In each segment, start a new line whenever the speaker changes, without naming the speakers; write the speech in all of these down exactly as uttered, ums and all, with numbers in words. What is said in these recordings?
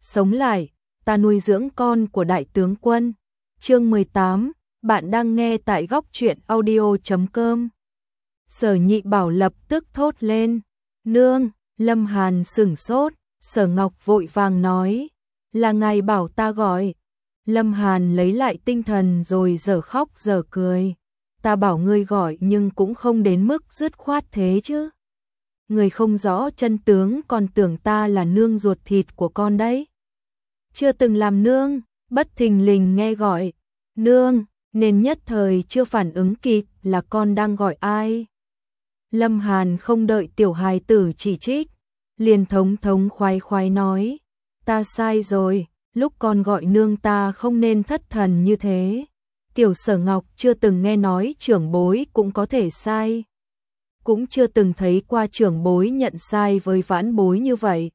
sống lại, ta nuôi dưỡng con của đại tướng quân. Chương mười tám, bạn đang nghe tại góc truyện audio chấm com. Sở Nhị Bảo lập tức thốt lên, nương. Lâm Hàn sửng sốt, Sở Ngọc vội vàng nói, là ngài bảo ta gọi. Lâm Hàn lấy lại tinh thần rồi dở khóc dở cười, ta bảo ngươi gọi nhưng cũng không đến mức dứt khoát thế chứ. Người không rõ chân tướng còn tưởng ta là nương ruột thịt của con đấy. Chưa từng làm nương, bất thình lình nghe gọi nương, nên nhất thời chưa phản ứng kịp là con đang gọi ai. Lâm Hàn không đợi tiểu hài tử chỉ trích, liền thống thống khoái khoái nói, ta sai rồi, lúc con gọi nương ta không nên thất thần như thế. Tiểu Sở Ngọc chưa từng nghe nói trưởng bối cũng có thể sai, cũng chưa từng thấy qua trưởng bối nhận sai với vãn bối như vậy.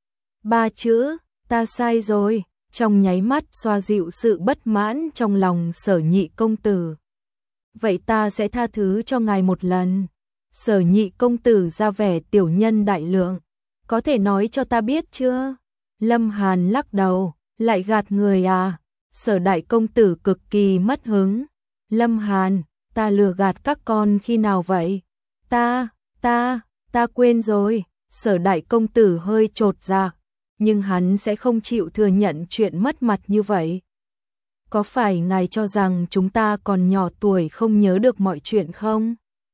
Ba chữ, ta sai rồi, trong nháy mắt xoa dịu sự bất mãn trong lòng Sở Nhị công tử. Vậy ta sẽ tha thứ cho ngài một lần. Sở Nhị công tử ra vẻ tiểu nhân đại lượng, có thể nói cho ta biết chưa? Lâm Hàn lắc đầu, lại gạt người à? Sở đại công tử cực kỳ mất hứng. Lâm Hàn, ta lừa gạt các con khi nào vậy? Ta, ta, ta quên rồi. Sở đại công tử hơi chột dạ, nhưng hắn sẽ không chịu thừa nhận chuyện mất mặt như vậy. Có phải ngài cho rằng chúng ta còn nhỏ tuổi không nhớ được mọi chuyện không?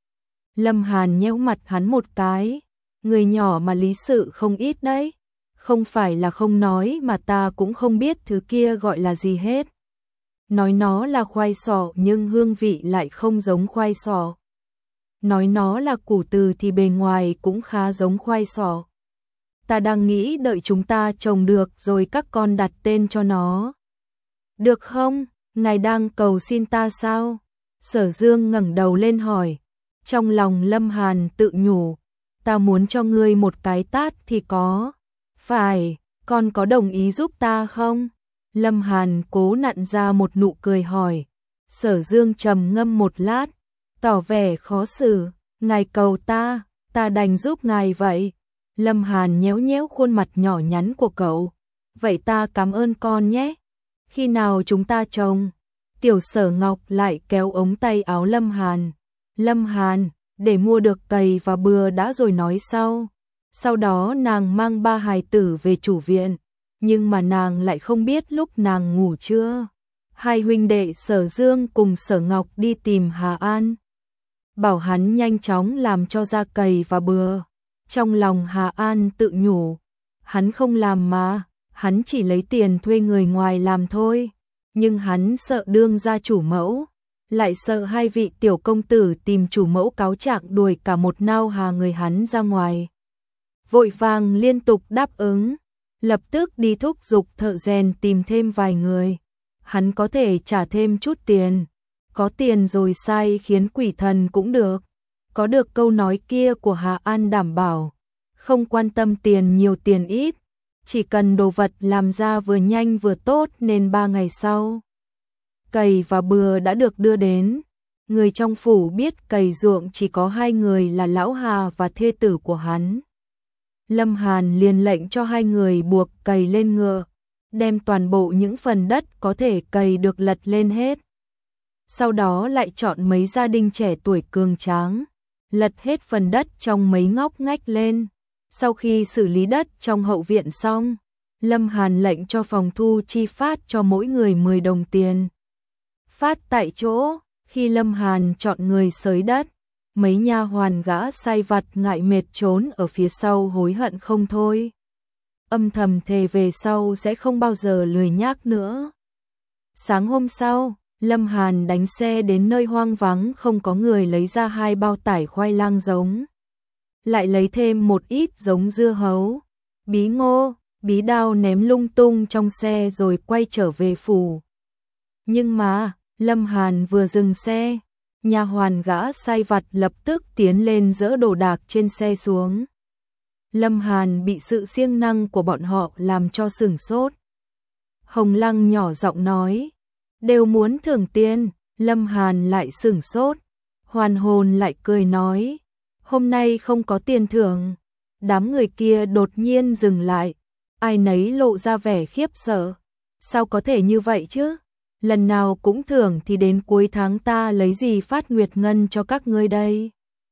Lâm Hàn nhéo mặt hắn một cái, người nhỏ mà lý sự không ít đấy. Không phải là không nói mà ta cũng không biết thứ kia gọi là gì hết. Nói nó là khoai sọ nhưng hương vị lại không giống khoai sọ. Nói nó là củ từ thì bề ngoài cũng khá giống khoai sọ. Ta đang nghĩ đợi chúng ta trồng được rồi các con đặt tên cho nó. Được không? Ngài đang cầu xin ta sao? Sở Dương ngẩng đầu lên hỏi. Trong lòng Lâm Hàn tự nhủ, ta muốn cho ngươi một cái tát thì có. Phải, con có đồng ý giúp ta không? Lâm Hàn cố nặn ra một nụ cười hỏi. Sở Dương trầm ngâm một lát, tỏ vẻ khó xử. Ngài cầu ta, ta đành giúp ngài vậy. Lâm Hàn nhéo nhéo khuôn mặt nhỏ nhắn của cậu. Vậy ta cảm ơn con nhé. Khi nào chúng ta trồng? Tiểu Sở Ngọc lại kéo ống tay áo Lâm Hàn. Lâm Hàn, để mua được cày và bừa đã rồi nói sau. Sau đó nàng mang ba hài tử về chủ viện, nhưng mà nàng lại không biết lúc nàng ngủ trưa. Hai huynh đệ Sở Dương cùng Sở Ngọc đi tìm Hà An, bảo hắn nhanh chóng làm cho ra cày và bừa. Trong lòng Hà An tự nhủ, hắn không làm mà, hắn chỉ lấy tiền thuê người ngoài làm thôi. Nhưng hắn sợ đương gia chủ mẫu, lại sợ hai vị tiểu công tử tìm chủ mẫu cáo trạng đuổi cả một nao hà người hắn ra ngoài. Vội vàng liên tục đáp ứng, lập tức đi thúc giục thợ rèn tìm thêm vài người. Hắn có thể trả thêm chút tiền, có tiền rồi sai khiến quỷ thần cũng được. Có được câu nói kia của Hà An đảm bảo, không quan tâm tiền nhiều tiền ít, chỉ cần đồ vật làm ra vừa nhanh vừa tốt nên ba ngày sau, cày và bừa đã được đưa đến. Người trong phủ biết cày ruộng chỉ có hai người là Lão Hà và thê tử của hắn. Lâm Hàn liền lệnh cho hai người buộc cày lên ngựa, đem toàn bộ những phần đất có thể cày được lật lên hết. Sau đó lại chọn mấy gia đình trẻ tuổi cường tráng, lật hết phần đất trong mấy ngóc ngách lên. Sau khi xử lý đất trong hậu viện xong, Lâm Hàn lệnh cho phòng thu chi phát cho mỗi người mười đồng tiền. Phát tại chỗ. Khi Lâm Hàn chọn người xới đất, mấy nha hoàn gã sai vặt ngại mệt trốn ở phía sau hối hận không thôi. Âm thầm thề về sau sẽ không bao giờ lười nhác nữa. Sáng hôm sau, Lâm Hàn đánh xe đến nơi hoang vắng không có người, lấy ra hai bao tải khoai lang giống. Lại lấy thêm một ít giống dưa hấu, bí ngô, bí đao ném lung tung trong xe rồi quay trở về phủ. Nhưng mà, Lâm Hàn vừa dừng xe, nha hoàn gã sai vặt lập tức tiến lên dỡ đồ đạc trên xe xuống. Lâm Hàn bị sự siêng năng của bọn họ làm cho sửng sốt. Hồng Lăng nhỏ giọng nói, đều muốn thưởng tiền. Lâm Hàn lại sửng sốt, hoàn hồn lại cười nói, hôm nay không có tiền thưởng. Đám người kia đột nhiên dừng lại, ai nấy lộ ra vẻ khiếp sợ. Sao có thể như vậy chứ? Lần nào cũng thưởng thì đến cuối tháng ta lấy gì phát nguyệt ngân cho các ngươi đây?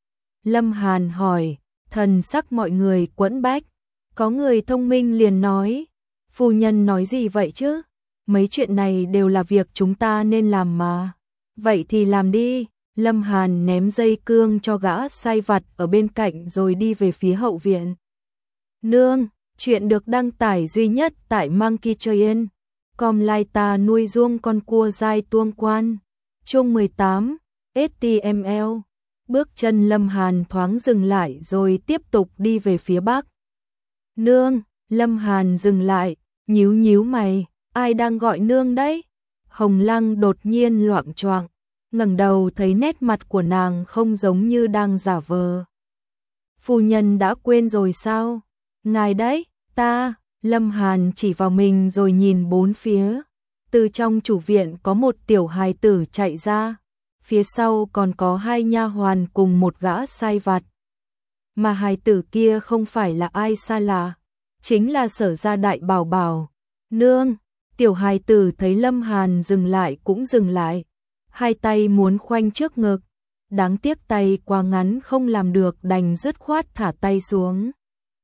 Lâm Hàn hỏi, thần sắc mọi người quẫn bách. Có người thông minh liền nói, phu nhân nói gì vậy chứ? Mấy chuyện này đều là việc chúng ta nên làm mà. Vậy thì làm đi. Lâm Hàn ném dây cương cho gã sai vặt ở bên cạnh rồi đi về phía hậu viện. Nương, chuyện được đăng tải duy nhất tại Monkey Train. Com lai ta nuôi ruông con cua dai tuông quan. Chương mười tám, ếch ti em lờ. Bước chân Lâm Hàn thoáng dừng lại rồi tiếp tục đi về phía bắc. Nương, Lâm Hàn dừng lại, nhíu nhíu mày, ai đang gọi nương đấy? Hồng Lăng đột nhiên loạng choạng, ngẩng đầu thấy nét mặt của nàng không giống như đang giả vờ. Phu nhân đã quên rồi sao? Ngài đấy, ta, Lâm Hàn chỉ vào mình rồi nhìn bốn phía. Từ trong chủ viện có một tiểu hài tử chạy ra, phía sau còn có hai nha hoàn cùng một gã sai vặt. Mà hài tử kia không phải là ai xa lạ, chính là Sở Gia Đại Bảo Bảo. Nương, tiểu hài tử thấy Lâm Hàn dừng lại cũng dừng lại, hai tay muốn khoanh trước ngực, đáng tiếc tay quá ngắn không làm được đành dứt khoát thả tay xuống.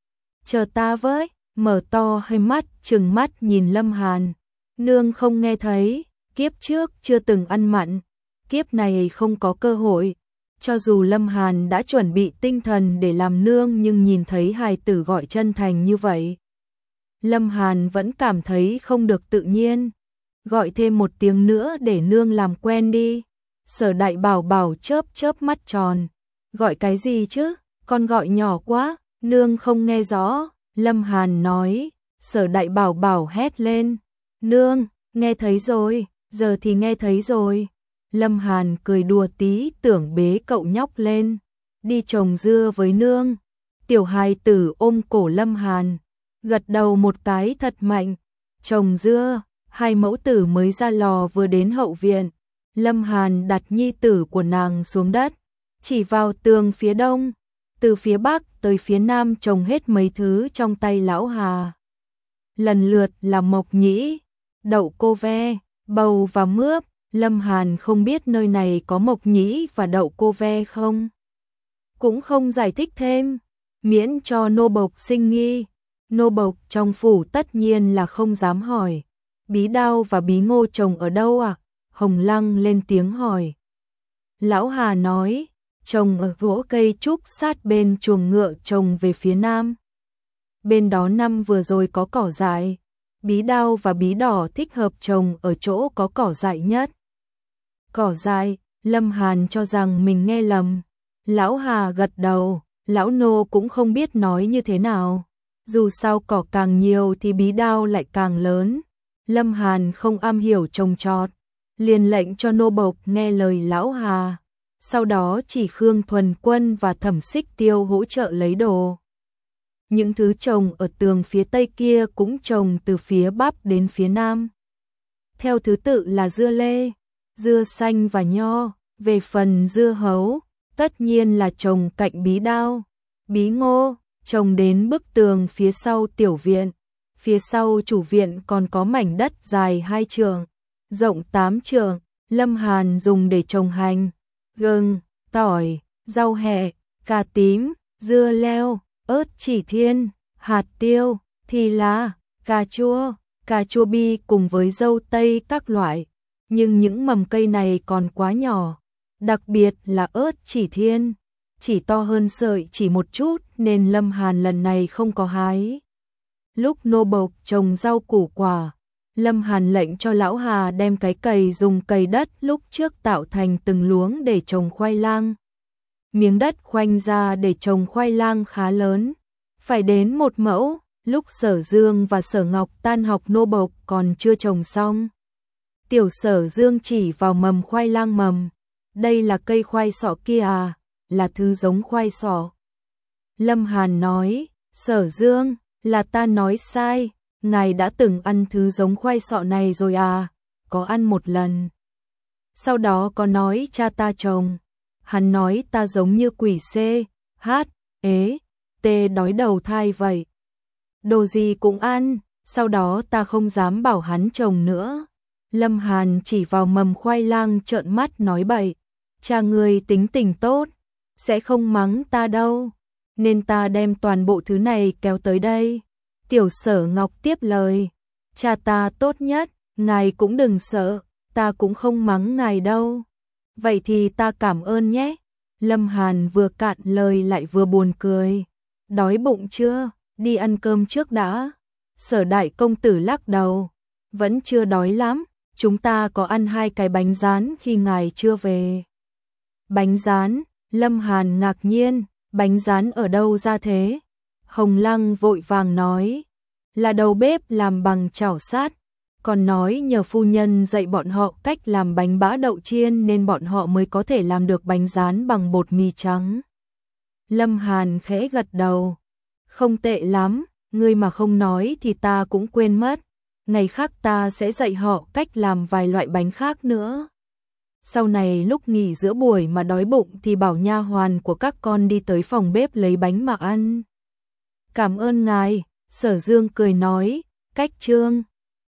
Chờ ta với, mở to hai mắt trừng mắt nhìn Lâm Hàn. Nương không nghe thấy, kiếp trước chưa từng ăn mặn, kiếp này không có cơ hội. Cho dù Lâm Hàn đã chuẩn bị tinh thần để làm nương nhưng nhìn thấy hài tử gọi chân thành như vậy, Lâm Hàn vẫn cảm thấy không được tự nhiên. Gọi thêm một tiếng nữa để nương làm quen đi. Sở Đại Bảo Bảo chớp chớp mắt tròn. Gọi cái gì chứ? Con gọi nhỏ quá, nương không nghe rõ. Lâm Hàn nói. Sở Đại Bảo Bảo hét lên. Nương, nghe thấy rồi, giờ thì nghe thấy rồi. Lâm Hàn cười đùa tí tưởng bế cậu nhóc lên. Đi trồng dưa với nương. Tiểu hài tử ôm cổ Lâm Hàn, gật đầu một cái thật mạnh. Trồng dưa, hai mẫu tử mới ra lò vừa đến hậu viện. Lâm Hàn đặt nhi tử của nàng xuống đất, chỉ vào tường phía đông, từ phía bắc tới phía nam trồng hết mấy thứ trong tay lão Hà. Lần lượt là mộc nhĩ, đậu cô ve, bầu và mướp. Lâm Hàn không biết nơi này có mộc nhĩ và đậu cô ve không, cũng không giải thích thêm, miễn cho nô bộc sinh nghi. Nô bộc trong phủ tất nhiên là không dám hỏi. Bí Đao và Bí Ngô trồng ở đâu à? Hồng Lăng lên tiếng hỏi. Lão Hà nói, trồng ở rỗ cây trúc sát bên chuồng ngựa trồng về phía nam. Bên đó năm vừa rồi có cỏ dại. Bí Đao và Bí Đỏ thích hợp trồng ở chỗ có cỏ dại nhất. Cỏ dại, Lâm Hàn cho rằng mình nghe lầm. Lão Hà gật đầu, lão nô cũng không biết nói như thế nào. Dù sao cỏ càng nhiều thì bí đao lại càng lớn. Lâm Hàn không am hiểu trồng trọt, liền lệnh cho nô bộc nghe lời lão Hà. Sau đó chỉ Khương Thuần Quân và Thẩm Xích Tiêu hỗ trợ lấy đồ. Những thứ trồng ở tường phía tây kia cũng trồng từ phía bắc đến phía nam. Theo thứ tự là dưa lê, dưa xanh và nho. Về phần dưa hấu, tất nhiên là trồng cạnh bí đao. Bí ngô trồng đến bức tường phía sau tiểu viện. Phía sau chủ viện còn có mảnh đất dài hai trượng, rộng tám trượng. Lâm Hàn dùng để trồng hành, gừng, tỏi, rau hẹ, cà tím, dưa leo, ớt chỉ thiên, hạt tiêu, thì lá, cà chua, cà chua bi cùng với dâu tây các loại. Nhưng những mầm cây này còn quá nhỏ, đặc biệt là ớt chỉ thiên, chỉ to hơn sợi chỉ một chút nên Lâm Hàn lần này không có hái. Lúc nô bộc trồng rau củ quả, Lâm Hàn lệnh cho lão Hà đem cái cày dùng cày đất lúc trước tạo thành từng luống để trồng khoai lang. Miếng đất khoanh ra để trồng khoai lang khá lớn, phải đến một mẫu. Lúc Sở Dương và Sở Ngọc tan học nô bộc còn chưa trồng xong. Tiểu Sở Dương chỉ vào mầm khoai lang mầm. Đây là cây khoai sọ kia à, là thứ giống khoai sọ. Lâm Hàn nói, Sở Dương, là ta nói sai, ngài đã từng ăn thứ giống khoai sọ này rồi à, có ăn một lần. Sau đó có nói cha ta trồng, hắn nói ta giống như quỷ C, H, ế, T đói đầu thai vậy. Đồ gì cũng ăn, sau đó ta không dám bảo hắn trồng nữa. Lâm Hàn chỉ vào mầm khoai lang trợn mắt nói bậy, cha ngươi tính tình tốt, sẽ không mắng ta đâu, nên ta đem toàn bộ thứ này kéo tới đây. Tiểu Sở Ngọc tiếp lời, cha ta tốt nhất, ngài cũng đừng sợ, ta cũng không mắng ngài đâu. Vậy thì ta cảm ơn nhé. Lâm Hàn vừa cạn lời lại vừa buồn cười. Đói bụng chưa? Đi ăn cơm trước đã. Sở đại công tử lắc đầu. Vẫn chưa đói lắm, chúng ta có ăn hai cái bánh rán khi ngài chưa về. Bánh rán? Lâm Hàn ngạc nhiên, bánh rán ở đâu ra thế? Hồng Lăng vội vàng nói, là đầu bếp làm bằng chảo sát, còn nói nhờ phu nhân dạy bọn họ cách làm bánh bã đậu chiên nên bọn họ mới có thể làm được bánh rán bằng bột mì trắng. Lâm Hàn khẽ gật đầu, không tệ lắm, ngươi mà không nói thì ta cũng quên mất, ngày khác ta sẽ dạy họ cách làm vài loại bánh khác nữa. Sau này lúc nghỉ giữa buổi mà đói bụng thì bảo nha hoàn của các con đi tới phòng bếp lấy bánh mà ăn. Cảm ơn ngài, Sở Dương cười nói, cách trương.